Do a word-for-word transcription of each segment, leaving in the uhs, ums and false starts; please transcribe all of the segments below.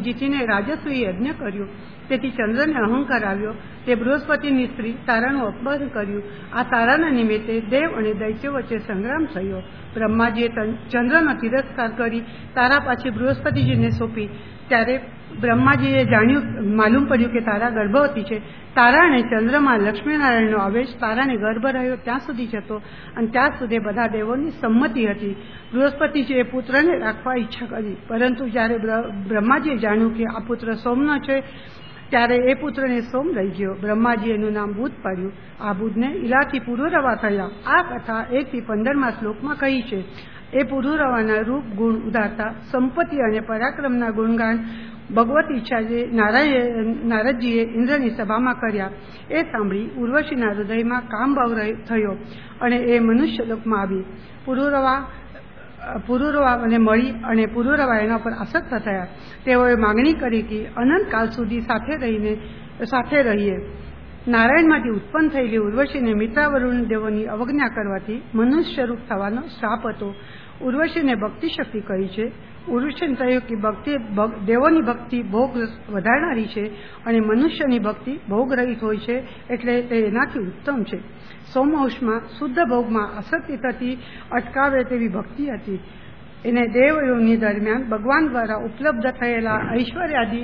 જીતીને રાજસ્વી યજ્ઞ કર્યું. તેથી ચંદ્રને અહંકાર આવ્યો. તે બૃહસ્પતિની સ્ત્રી તારાનું અપહરણ કર્યું. આ તારાના નિમિત્તે દેવ અને દૈત્યો વચ્ચે સંગ્રામ થયો. બ્રહ્માજીએ ચંદ્રનો તિરસ્કાર કરી તારા પાછી બૃહસ્પતિજીને સોંપી. ત્યારે બ્રહ્માજીએ જાણ્યું, માલુમ પડ્યું કે તારા ગર્ભવતી છે. તારા અને ચંદ્રમાં લક્ષ્મીનારાયણનો આવેશ તારાને ગર્ભ રહ્યો ત્યાં સુધી જતો અને ત્યાં સુધી બધા દેવોની સંમતિ હતી. બૃહસ્પતિજીએ પુત્રને રાખવા ઈચ્છા કરી, પરંતુ જ્યારે બ્રહ્માજીએ જાણ્યું કે આ પુત્ર સોમનો છે, ત્યારે એ પુત્રને સોમ લઈ ગયો. બ્રહ્માજી એનું નામ બુધ પાડ્યું. આ બુધને ઈલાથી પુરુરવા થયા. આ કથા એક થી પંદરમાં શ્લોકમાં કહી છે. એ પુરુરવાના રૂપ ગુણ ઉદારતા, સંપત્તિ અને પરાક્રમના ગુણગાન ભગવત ઈચ્છાએ નારાયણ નારદજીએ ઇન્દ્રની સભામાં કર્યા. એ સાંભળી ઉર્વશીના હૃદયમાં કામભાવ થયો અને એ મનુષ્ય લોકમાં આવી. પુરુરવા પુરુરવાને મળી અને પુરુરવા એના પર આસક્ત થયા. તેઓએ માગણી કરી કે અનંતકાળ સુધી સાથે રહીને સાથે રહીએ. નારાયણમાંથી ઉત્પન્ન થયેલી ઉર્વશીને મિત્રાવરુણ દેવોની અવજ્ઞા કરવાથી મનુષ્ય રૂપ થવાનો શ્રાપ હતો. ઉર્વશીને ભક્તિ શક્તિ કહી છે. ઉર્વશીને કહ્યું કે ભક્તિ દેવોની ભક્તિ ભોગ વધારનારી છે અને મનુષ્યની ભક્તિ ભોગ રહિત હોય છે, એટલે તે એનાથી ઉત્તમ છે. સોમવંશમાં શુદ્ધ ભોગમાં આસક્તિ થતી અટકાવે તેવી ભક્તિ હતી. એને દેવયોની દરમિયાન ભગવાન દ્વારા ઉપલબ્ધ થયેલા ઐશ્વર્યાદિ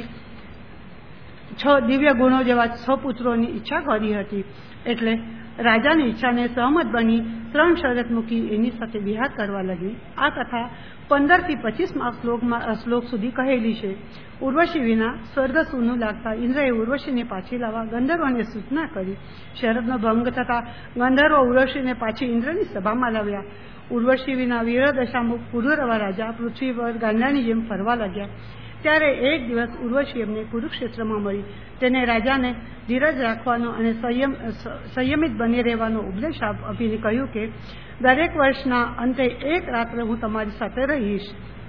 છ દિવ્ય ગુણો જેવા છ પુત્રોની ઈચ્છા કરી હતી. એટલે રાજાની ઈચ્છાને સહમત બની ત્રણ શરત મૂકી એની સાથે વિહાર કરવા લાગી. આ કથા પંદર થી પચીસમાં શ્લોકમાં શ્લોક સુધી કહેલી છે. ઉર્વશી વિના સ્વર્ગ સૂનું લાગતા ઇન્દ્રએ ઉર્વશીને પાછી લાવવા ગંધર્વોને સૂચના કરી. શરતનો ભંગ થતા ગંધર્વો ઉર્વશીને પાછી ઇન્દ્રની સભામાં લાવ્યા. ઉર્વશી વિના વીરદશામુખ પુરુરવા રાજા પૃથ્વી પર ગાંડાની જેમ ફરવા લાગ્યા. ત્યારે એક દિવસ ઉર્વશી એમને કુરુક્ષેત્રમાં મળી. તેને રાજાને ધીરજ રાખવાનો અને સંયમ સંયમિત બની રહેવાનો ઉપદેશ આપીને કહ્યું કે દરેક વર્ષના અંતે એક રાત્રે હું તમારી સાથે રહીશ.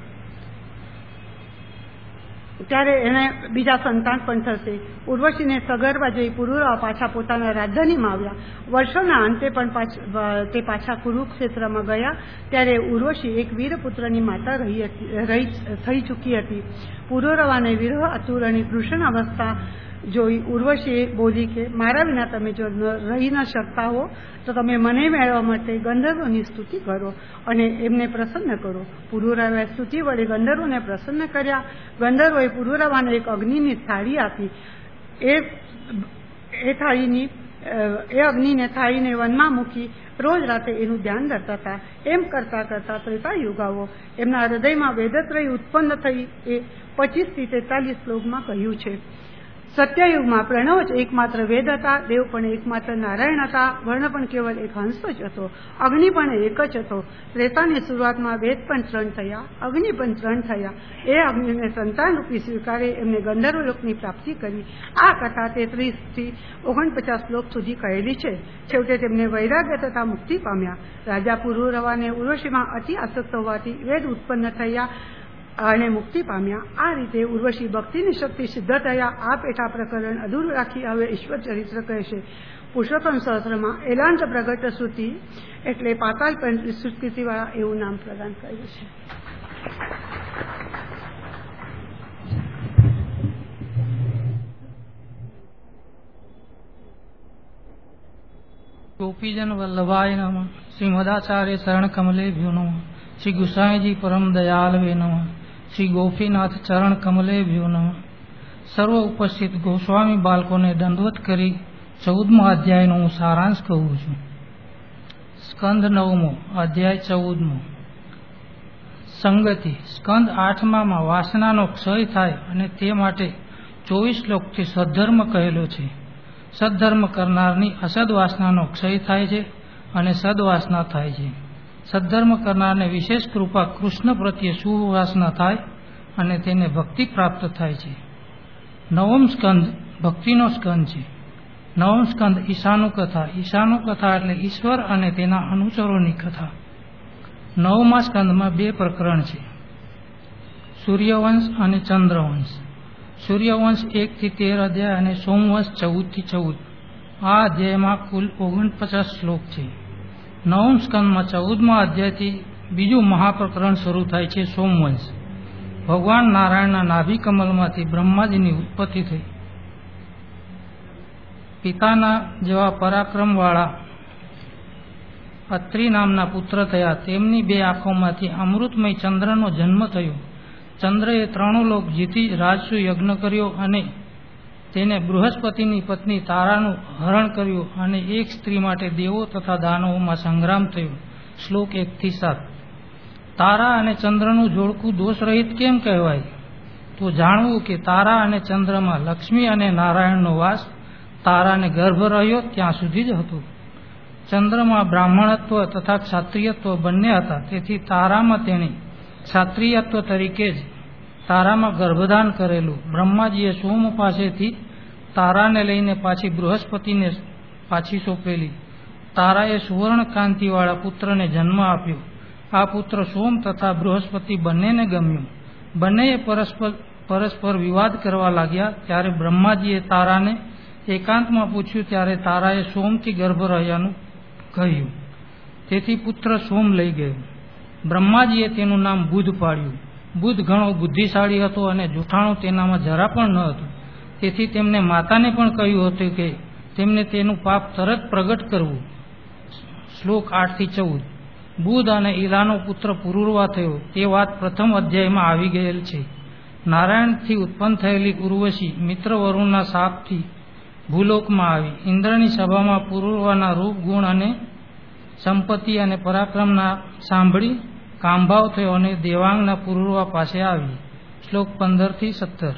ત્યારે એને બીજા સંતાન પણ થશે. ઉર્વશીને સગર્ભા જઈ પુરુરવા પાછા પોતાના રાજધાનીમાં આવ્યા. વર્ષોના અંતે પણ તે પાછા કુરુક્ષેત્રમાં ગયા. ત્યારે ઉર્વશી એક વીરપુત્રની માતા રહી થઈ ચૂકી હતી. પુરુરવાને વિરહ આતુર અને કૃષ્ણ અવસ્થા જોઈ ઉર્વશીએ બોલી કે મારા વિના તમે જો રહી ન શકતા હો તો તમે મને મેળવવા માટે ગંધર્વોની સ્તુતિ કરો અને એમને પ્રસન્ન કરો. પુરુરવાએ સ્તુતિ વડે ગંધર્વોને પ્રસન્ન કર્યા. ગંધર્વોએ પુરુરવાને એક અગ્નિની થાળી આપી. એ એ થાળીની એ અગ્નિને થાળીને વનમાં મૂકી રોજ રાતે એનું ધ્યાન ધરતા હતા. એમ કરતા કરતા ત્રેતા યુગ આવ્યો. એમના હૃદયમાં વેદત્રય ઉત્પન્ન થઈ એ પચીસ થી તેતાલીસ શ્લોકમાં કહ્યું છે. સત્યયુગમાં પ્રણવ જ એકમાત્ર વેદ હતા. દેવ પણ એકમાત્ર નારાયણ હતા. વર્ણ પણ કેવલ એક હંસ જ હતો. અગ્નિ પણ એક જ હતો. ત્રેતાની શરૂઆતમાં વેદ પણ ત્રણ થયા, અગ્નિ પણ ત્રણ થયા. એ અગ્નિને સંતાન રૂપી સ્વીકારે એમને ગંધર્વલોકની પ્રાપ્તિ કરી. આ કથા તેત્રીસ થી ઓગણપચાસ શ્લોક સુધી કહેલી છે. છેવટે તેમને વૈરાગ્ય તથા મુક્તિ પામ્યા. રાજા પુરુરવાને ઉર્વશીમાં અતિ આસક્ત હોવાથી વેદ ઉત્પન્ન થયા અને મુક્તિ પામ્યા. આ રીતે ઉર્વશી ભક્તિની શક્તિ સિદ્ધ થયા. આ પેટા પ્રકરણ અધૂરું રાખી હવે ઈશ્વર ચરિત્ર કહે છે. પુરુષોત્તમ સહસ્ત્રમાં એલાંત પ્રગટ શ્રુતિ એટલે પાતાળ સ્વીકૃતિવાળા એવું નામ પ્રદાન કર્યું છે. ગોપીજન વલ્લભાય નમઃ. શ્રી મદાચાર્ય શરણ કમલે ભ્યો નમઃ. શ્રી ગુસાઈજી પરમ દયાલવે નમઃ. શ્રી ગોપીનાથ ચરણ કમલે ભ્યો નમઃ. સર્વ ઉપસ્થિત ગોસ્વામી બાળકોને દંડવત કરી ચૌદમો અધ્યાયનો હું સારાંશ કહું છું. સ્કંદ નવમો અધ્યાય ચૌદમો. સંગતિ. સ્કંદ આઠમામાં વાસનાનો ક્ષય થાય અને તે માટે ચોવીસ શ્લોકથી સદ્ધર્મ કહેલો છે. સદ્ધર્મ કરનારની અસદ વાસનાનો ક્ષય થાય છે અને સદવાસના થાય છે. સદ્ધર્મ કરનારને વિશેષ કૃપા કૃષ્ણ પ્રત્યે શુભ વાસના થાય અને તેને ભક્તિ પ્રાપ્ત થાય છે. નવમ સ્કંદ ભક્તિનો સ્કંદ છે. નવમ સ્કંદ ઈશાનું કથા. ઈશાનું કથા એટલે ઈશ્વર અને તેના અનુચરોની કથા. નવમા સ્કંદમાં બે પ્રકરણ છે, સૂર્યવંશ અને ચંદ્રવંશ. સૂર્યવંશ એક થી તેર અધ્યાય અને સોમવંશ ચૌદ થી ચૌદ. આ અધ્યાયમાં કુલ ઓગણપચાસ શ્લોક છે. નવમ સ્કંદમાં ચૌદમા અધ્યાયથી બીજું મહાપ્રકરણ શરૂ થાય છે, સોમવંશ. ભગવાન નારાયણના નાભી કમલમાંથી બ્રહ્માજીની ઉત્પત્તિ થઈ. પિતાના જેવા પરાક્રમવાળા અત્રિ નામના પુત્ર થયા. તેમની બે આંખોમાંથી અમૃતમય ચંદ્રનો જન્મ થયો. ચંદ્રએ ત્રણો લોક જીતી રાજસુ યજ્ઞ કર્યો અને તેને બૃહસ્પતિની પત્ની તારાનું હરણ કર્યું અને એક સ્ત્રી માટે દેવો તથા દાનવોમાં સંગ્રામ થયો. શ્લોક એક થી સાત. તારા અને ચંદ્રનું જોડકું દોષરહિત કેમ કહેવાય? તો જાણવું કે તારા અને ચંદ્રમાં લક્ષ્મી અને નારાયણનો વાસ. તારાને ગર્ભ રહ્યો ત્યાં સુધી જ હતો. ચંદ્રમાં બ્રાહ્મણત્વ તથા ક્ષાત્રિયત્વ બંને હતા. તેથી તારામાં તેણે ક્ષાત્રિયત્વ તરીકે જ તારામાં ગર્ભદાન કરેલું. બ્રહ્માજીએ સોમ પાસેથી તારાને લઈને પાછી બૃહસ્પતિને પાછી સોંપેલી. તારાએ સુવર્ણ કાંતિવાળા પુત્રને જન્મ આપ્યો. આ પુત્ર સોમ તથા બૃહસ્પતિ બંનેને ગમ્યું. બંનેએ પરસ્પર પરસ્પર વિવાદ કરવા લાગ્યા. ત્યારે બ્રહ્માજીએ તારાને એકાંતમાં પૂછ્યું. ત્યારે તારાએ સોમથી ગર્ભ રહ્યાનું કહ્યું. તેથી પુત્ર સોમ લઈ ગયો. બ્રહ્માજીએ તેનું નામ બુધ પાડ્યું. બુધ ઘણો બુદ્ધિશાળી હતો અને જૂઠાણું તેનામાં જરા પણ ન હતું. તેથી તેમને માતાને પણ કહ્યું હતું કે તેમને તેનું પાપ તરત પ્રગટ કરવું. શ્લોક આઠ થી ચૌદ. બુધ અને ઈલાનો પુત્ર પુરુરવા થયો. તે વાત પ્રથમ અધ્યાયમાં આવી ગયેલ છે. નારાયણથી ઉત્પન્ન થયેલી ઉર્વશી મિત્ર વરુણના શાપથી ભૂલોકમાં આવી. ઇન્દ્રની સભામાં પુરુરવાના રૂપ, ગુણ અને સંપત્તિ અને પરાક્રમના સાંભળી કામભાવ થયો અને દેવાંગના પુરુરવા પાસે આવી. શ્લોક પંદર થી સત્તર.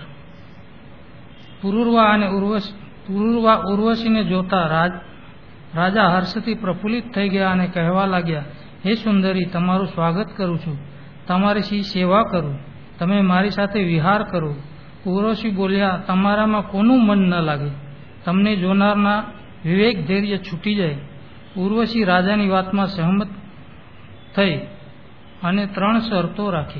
પુરુરવા અને ઉર્વશી પુરુરવા ઉર્વશીને જોતા રાજ રાજા હર્ષથી પ્રફુલ્લિત થઈ ગયા અને કહેવા લાગ્યા, હે સુંદરી, તમારું સ્વાગત કરું છું. તમારી શી સેવા કરું? તમે મારી સાથે વિહાર કરો. ઉર્વશી બોલ્યા, તમારામાં કોનું મન ન લાગે? તમને જોનારના વિવેક ધૈર્ય છૂટી જાય. ઉર્વશી રાજાની વાતમાં સહમત થઈ અને ત્રણ શરતો રાખી.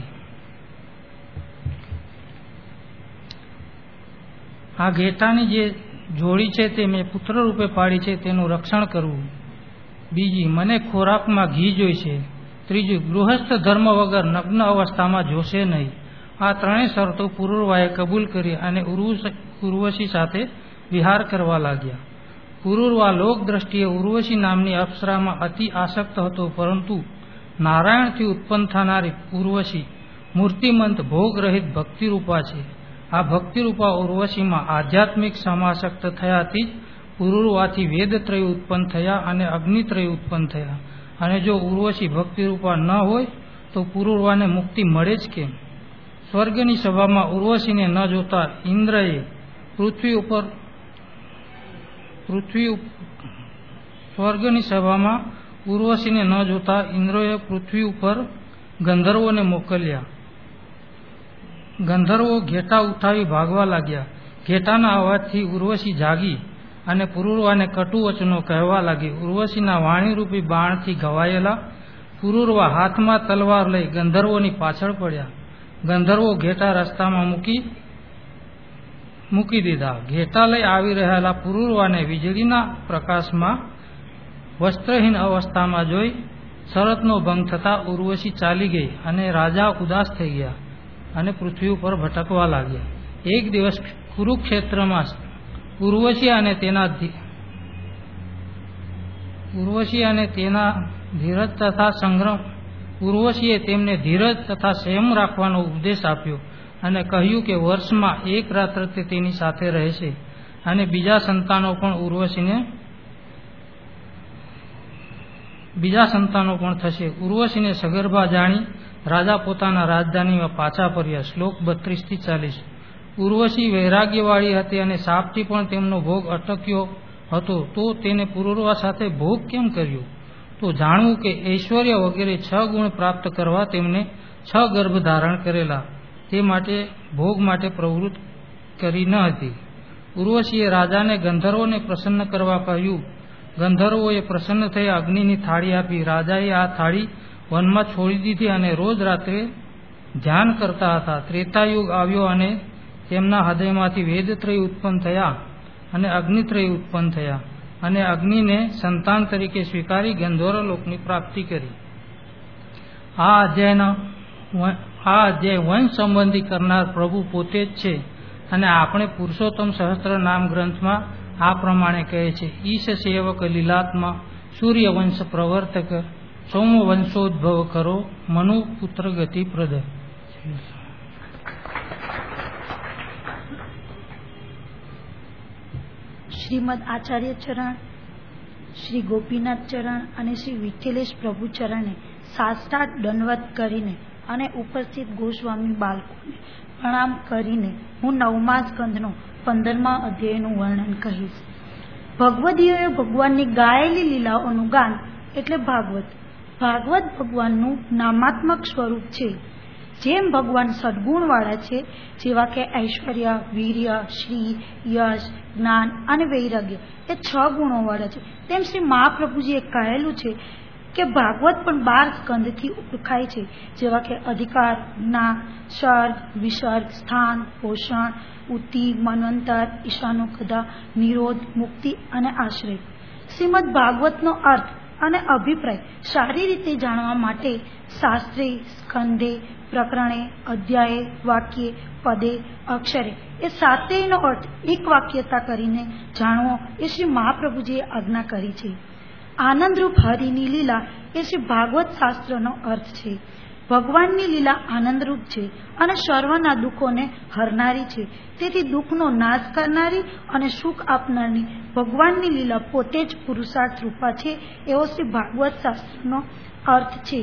આ ઘેટાની જે જોડી છે તે મેં પુત્ર રૂપે પાડી છે, તેનું રક્ષણ કરવું. બીજી, મને ખોરાકમાં ઘી જોઈશે. ત્રીજું, ગૃહસ્થ ધર્મ વગર નગ્ન અવસ્થામાં જોશે નહીં. આ ત્રણેય શરતો પુરુરવાએ કબૂલ કરી અને ઉર્વશી સાથે વિહાર કરવા લાગ્યા. પુરુરવા લોક દ્રષ્ટિએ ઉર્વશી નામની અપ્સરામાં અતિ આસક્ત હતો, પરંતુ નારાયણથી ઉત્પન્ન થનારી ઉર્વશી મૂર્તિમંત ભોગરહિત ભક્તિરૂપા છે. આ ભક્તિરૂપા ઉર્વશીમાં આધ્યાત્મિક સમાસક્ત થયાથી જ પુરુરવાથી વેદત્રય ઉત્પન્ન થયા અને અગ્નિત્રય ઉત્પન્ન થયા. અને જો ઉર્વશી ભક્તિરૂપા ન હોય તો પુરુરવાને મુક્તિ મળે જ કેમ? સ્વર્ગની સભામાં ઉર્વશીને ન જોતા ઇન્દ્રએ પૃથ્વી ઉપર પૃથ્વી સ્વર્ગની સભામાં ઉર્વશીને ન જોતા ઇન્દ્રોએ પૃથ્વી ઉપર ગંધર્વોને મોકલ્યા. ગંધર્વો ઘેટા ઉઠાવી ભાગવા લાગ્યા. ઘેટાના અવાજથી ઉર્વશી જાગી અને પુરુરવાને કટુ વચનો કહેવા લાગી. ઉર્વશીના વાણીરૂપી બાણથી ઘવાયેલા પુરુરવા હાથમાં તલવાર લઈ ગંધર્વોની પાછળ પડ્યા. ગંધર્વો ઘેટા રસ્તામાં મૂકી મૂકી દીધા. ઘેટા લઈ આવી રહેલા પુરુરવાને વીજળીના પ્રકાશમાં વસ્ત્રહીન અવસ્થામાં જોઈ શરતનો ભંગ થતા ઉર્વશી ચાલી ગઈ અને રાજા ઉદાસ થઈ ગયા અને પૃથ્વી ઉપર ભટકવા લાગ્યા. એક દિવસ કુરુક્ષેત્રમાં ઉર્વશી અને તેના ઉર્વશી અને તેના ધીરજ તથા સંગ્રહ ઉર્વશીએ તેમને ધીરજ તથા સંયમ રાખવાનો ઉપદેશ આપ્યો અને કહ્યું કે વર્ષમાં એક રાત્ર તે તેની સાથે રહેશે અને બીજા સંતાનો પણ ઉર્વશીને બીજા સંતાનો પણ થશે. ઉર્વશીને સગર્ભા જાણી રાજા પોતાના રાજધાનીમાં પાછા ફર્યા. શ્લોક બત્રીસ થી ચાલીસ. ઉર્વશી વૈરાગ્યવાળી હતી અને શાપથી પણ તેમનો ભોગ અટક્યો હતો, તો તેને પુરુરવા સાથે ભોગ કેમ કર્યો? તો જાણવું કે ઐશ્વર્ય વગેરે છ ગુણ પ્રાપ્ત કરવા તેમને છ ગર્ભ ધારણ કરેલા, તે માટે ભોગ માટે પ્રવૃત્ત કરી ન હતી. ઉર્વશીએ રાજાને ગંધર્વોને પ્રસન્ન કરવા કહ્યું. ગંધર્વોએ પ્રસન્ન થઈ અગ્નિની થાળી આપી. રાજાએ આ થાળી વનમાં છોડી દીધી અને રોજ રાત્રે ધ્યાન કરતા હતા. ત્રેતાયુગ આવ્યો અને તેમના હૃદયમાંથી વેદત્રય ઉત્પન્ન થયા અને અગ્નિત્રય ઉત્પન્ન થયા અને અગ્નિને સંતાન તરીકે સ્વીકારી ગંધર્વ લોકની પ્રાપ્તિ કરી. આ અધ્યાયના આ અધ્યાય વંશ સંબંધી કરનાર પ્રભુ પોતે જ છે અને આપણે પુરુષોત્તમ સહસ્ત્ર નામ ગ્રંથમાં આ પ્રમાણે કહે છે: ઈશ સેવક લીલાત્મા સૂર્યવંશ પ્રવર્તક સોમ વંશોદ્ભવ કરો મનુ પુત્ર ગતિ પ્રદ. શ્રીમદ આચાર્ય ચરણ, શ્રી ગોપીનાથ ચરણ અને શ્રી વિઠ્ઠલેશ પ્રભુ ચરણે સાષ્ટાંગ દંડવત કરીને અને ઉપસ્થિત ગોસ્વામી બાળકોને પ્રણામ કરીને હું નવમા સ્કંધનો પંદરમા અધ્યાયનું વર્ણન કહીશ. ભગવદીઓએ ભગવાનની ગાયેલી લીલાઓનું ગાન એટલે ભાગવત. ભાગવત ભગવાનનું નામાત્મક સ્વરૂપ છે. જેમ ભગવાન સદગુણવાળા છે, જેવા કે ઐશ્વર્ય, વીર્ય, શ્રી, યશ, જ્ઞાન અને વૈરાગ્ય એ છ ગુણોવાળા છે, તેમ શ્રી મહાપ્રભુજીએ કહેલું છે કે ભાગવત પણ બાર સ્કંદથી ઓળખાય છે, જેવા કે અધિકાર, જ્ઞાન, સર્ગ, વિસર્ગ, સ્થાન, પોષણ, ઉત્તિ, મન્વંતર, ઈશાનુકથા, નિરોધ, મુક્તિ અને આશ્રય. શ્રીમદ ભાગવતનો અર્થ અને અભિપ્રાય સારી રીતે જાણવા માટે શાસ્ત્રે, સ્કંદે, પ્રકરણે, અધ્યાયે, વાક્યે, પદે, અક્ષરે એ સાતેયનો અર્થ એક વાક્યતા કરીને જાણવો એ શ્રી મહાપ્રભુજીએ આજ્ઞા કરી છે. આનંદરૂપ હરિની લીલા એ શ્રી ભાગવત શાસ્ત્રનો અર્થ છે. ભગવાનની લીલા આનંદરૂપ છે અને સર્વના દુઃખોને હરનારી છે. તેથી દુઃખનો નાશ કરનારી અને સુખ આપનારની ભગવાનની લીલા પોતે જ પુરુષાર્થ રૂપા છે, એવો શ્રી ભાગવત શાસ્ત્રનો અર્થ છે.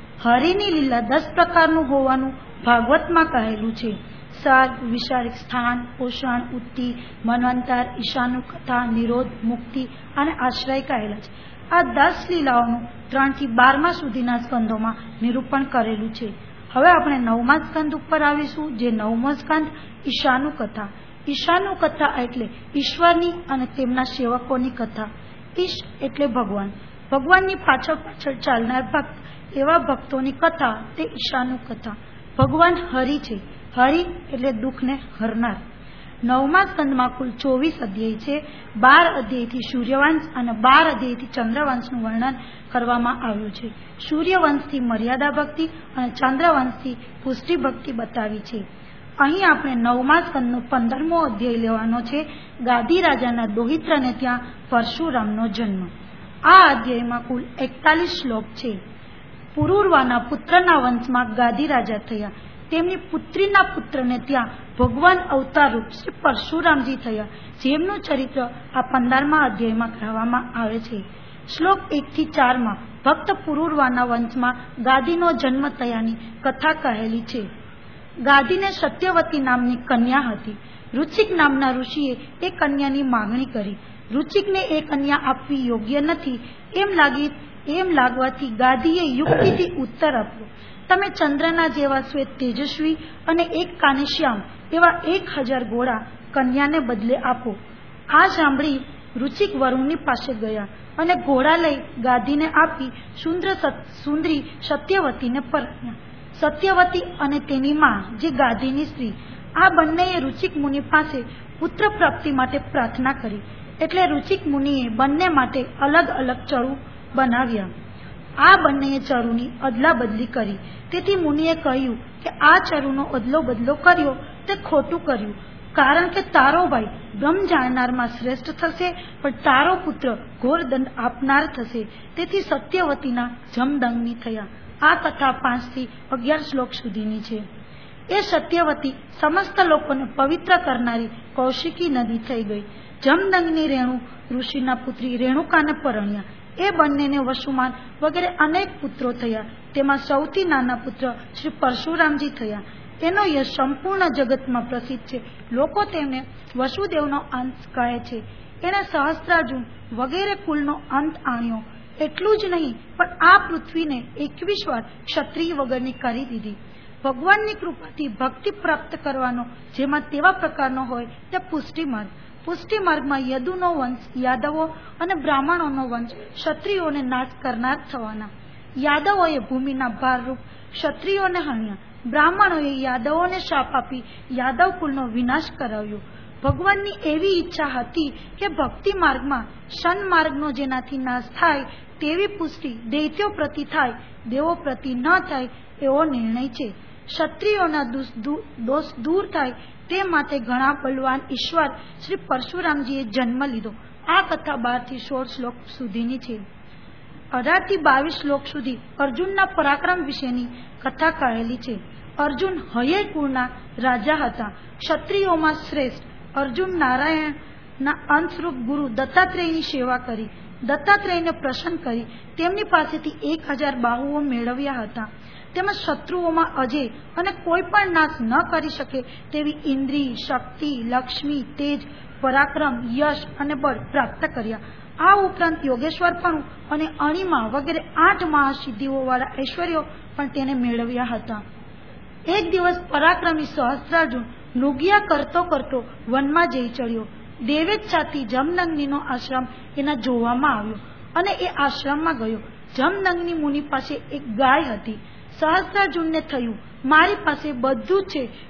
હરિની લીલા દસ પ્રકારનું હોવાનું ભાગવતમાં કહેલું છે. સર્ગ, વિસર્ગ, સ્થાન, પોષણ, ઉત્તિ, મન્વંતર, ઈશાનુકથા, નિરોધ, મુક્તિ અને આશ્રય કહેલા છે. આ દસ લીલાઓનું ત્રણ થી બારમા સુધીના સ્કંદોમાં નિરૂપણ કરેલું છે. હવે આપણે નવમા સ્કંદ ઉપર આવીશું, જે નવમો સ્કંદ ઈશાનુકથા. ઈશાનુકથા એટલે ઈશ્વરની અને તેમના સેવકોની કથા. ઈશ એટલે ભગવાન. ભગવાનની પાછળ પાછળ ચાલનાર ભક્ત, એવા ભક્તોની કથા તે ઈશાનુકથા. ભગવાન હરિ છે. હરિ એટલે દુઃખને હરનાર. નવમા સ્કંદમાં કુલ ચોવીસ અધ્યાય છે. બાર અધ્યાયથી સૂર્યવંશ અને બાર અધ્યાયથી ચંદ્રવંશનું વર્ણન કરવામાં આવ્યું છે. સૂર્યવંશથી મર્યાદા ભક્તિ અને ચંદ્રવંશથી પુષ્ટિ ભક્તિ બતાવી છે. અહીં આપણે નવમા સ્કંદનો પંદરમો અધ્યાય લેવાનો છે. ગાદી રાજાના દોહિત્રને ત્યાં પરશુરામનો જન્મ. આ અધ્યાયમાં કુલ એકતાલીસ શ્લોક છે. પુરુરવાના પુત્રના વંશમાં ગાદી રાજા થયા. તેમની પુત્રીના પુત્રને ત્યાં ભગવાન અવતાર રૂપ શ્રી પરશુરામજી થયા, જેમનું ચરિત્ર આ પંદરમા અધ્યાયમાં કહેવામાં આવે છે. શ્લોક એક થી ચાર માં ભક્ત પુરુરવાના વંશમાં ગાદીનો જન્મ થયાની કથા કહેલી છે. ગાદીને સત્યવતી નામની કન્યા હતી. રુચિક નામના ઋષિએ એ કન્યાની માંગણી કરી. રુચિકને એ કન્યા આપવી યોગ્ય નથી એમ લાગી એમ લાગવાથી ગાદીએ યુક્તિથી ઉત્તર આપ્યો: તમે ચંદ્રના જેવા શ્વેત તેજસ્વી અને એક કાને શ્યામ એવા એક હજાર ઘોડા કન્યાને બદલે આપો. આ સાંભળી રુચિક વરુણની પાસે ગયા અને ઘોડા લઈ ગાદીને આપી સુંદર સુંદરી સત્યવતીને પરણ્યા. સત્યવતી અને તેની માં જે ગાદીની સ્ત્રી, આ બંનેએ રુચિક મુનિ પાસે પુત્ર પ્રાપ્તિ માટે પ્રાર્થના કરી. એટલે રુચિક મુનિએ બંને માટે અલગ અલગ ચરુ બનાવ્યા. આ બંનેએ ચરુની અદલા બદલી કરી. તેથી મુનિએ કહ્યું કે આ ચરુનો અદલો બદલો કર્યો તે ખોટું કર્યું, કારણ કે તારો ભાઈ બ્રહ્મ જાણનારમાં શ્રેષ્ઠ થશે, પણ તારો પુત્ર ઘોર દંડ આપનાર થશે. તેથી સત્યવતીના જમદંગની થયા. આ કથા પાંચ થી અગિયાર શ્લોક સુધીની છે. એ સત્યવતી સમસ્ત લોકોને પવિત્ર કરનારી કૌશિકી નદી થઈ ગઈ. જમદંગની રેણુ ઋષિના પુત્રી રેણુકાને પરણ્યા. એ બંનેને વસુમાન વગેરે અનેક પુત્રો થયા. તેમાં સૌથી નાના પુત્ર શ્રી પરશુરામજી થયા. એનો યશ સંપૂર્ણ જગતમાં પ્રસિદ્ધ છે. લોકો તેમને વસુદેવનો અંશ કહે છે. એને સહસ્ત્રાર્જુન વગેરે કુલનો અંત આણ્યો. એટલું જ નહીં, પણ આ પૃથ્વીને એકવીસ વાર ક્ષત્રિય વગરની કરી દીધી. ભગવાનની કૃપાથી ભક્તિ પ્રાપ્ત કરવાનો જેમાં તેવા પ્રકારનો હોય તે પુષ્ટિ માર્ગ. પુષ્ટિ માર્ગમાં યદુનો વંશ યાદવો અને બ્રાહ્મણોનો વંશ ક્ષત્રિયોને નાશ કરનાર થવાના. યાદવોએ ભૂમિના ભારરૂપ ક્ષત્રિયોને હણ્યા. બ્રાહ્મણોએ યાદવોને શાપ આપી યાદવ કુલનો વિનાશ કરાવ્યો. ભગવાનની એવી ઈચ્છા હતી કે ભક્તિ માર્ગમાં સન્માર્ગનો જેનાથી નાશ થાય તેવી પુષ્ટિ દૈત્યો પ્રતિ થાય, દેવો પ્રતિ ન થાય એવો નિર્ણય છે. ક્ષત્રિયોના દોષ દૂર થાય તે માટે ઘણા બલવાન ઈશ્વર શ્રી પરશુરામજીએ જન્મ લીધો. આ કથા બાર થી સોળ શ્લોક સુધીની છે. અઢાર થી બાવીસ શ્લોક સુધી અર્જુનના પરાક્રમ વિશેની કથા કહેલી છે. અર્જુન હયય કુળના રાજા હતા. ક્ષત્રિયોમાં શ્રેષ્ઠ. અર્જુન નારાયણના અંશરૂપ ગુરુ દત્તાત્રેયની સેવા કરી. દત્તાત્રેયને પ્રસન્ન કરી તેમની પાસેથી એક હજાર બાહુઓ મેળવ્યા હતા. તેમજ શત્રુઓમાં અજય અને કોઈ પણ નાશ ન કરી શકે તેવી ઇન્દ્રિય, શક્તિ, લક્ષ્મી, તેજ, પરાક્રમ, યશ અને બળ પ્રાપ્ત કર્યા. આ ઉપરાંત યોગેશ્વરપણું અને અણિમા વગેરે આઠ મહાસિદ્ધિઓ વાળા ઐશ્વર્યો પણ તેને મેળવ્યા હતા. એક દિવસ પરાક્રમી સહસ્ત્રાર્જુન લુગિયા કરતો કરતો વનમાં જઈ ચડ્યો. દેવેચ્છાથી જમદગ્નિનો આશ્રમ એના જોવામાં આવ્યો અને એ આશ્રમમાં ગયો. જમદગ્નિ મુનિ પાસે એક ગાય હતી. સહસ્ત્રાર્જુનને થયું, મારી પાસે બધું જ છે,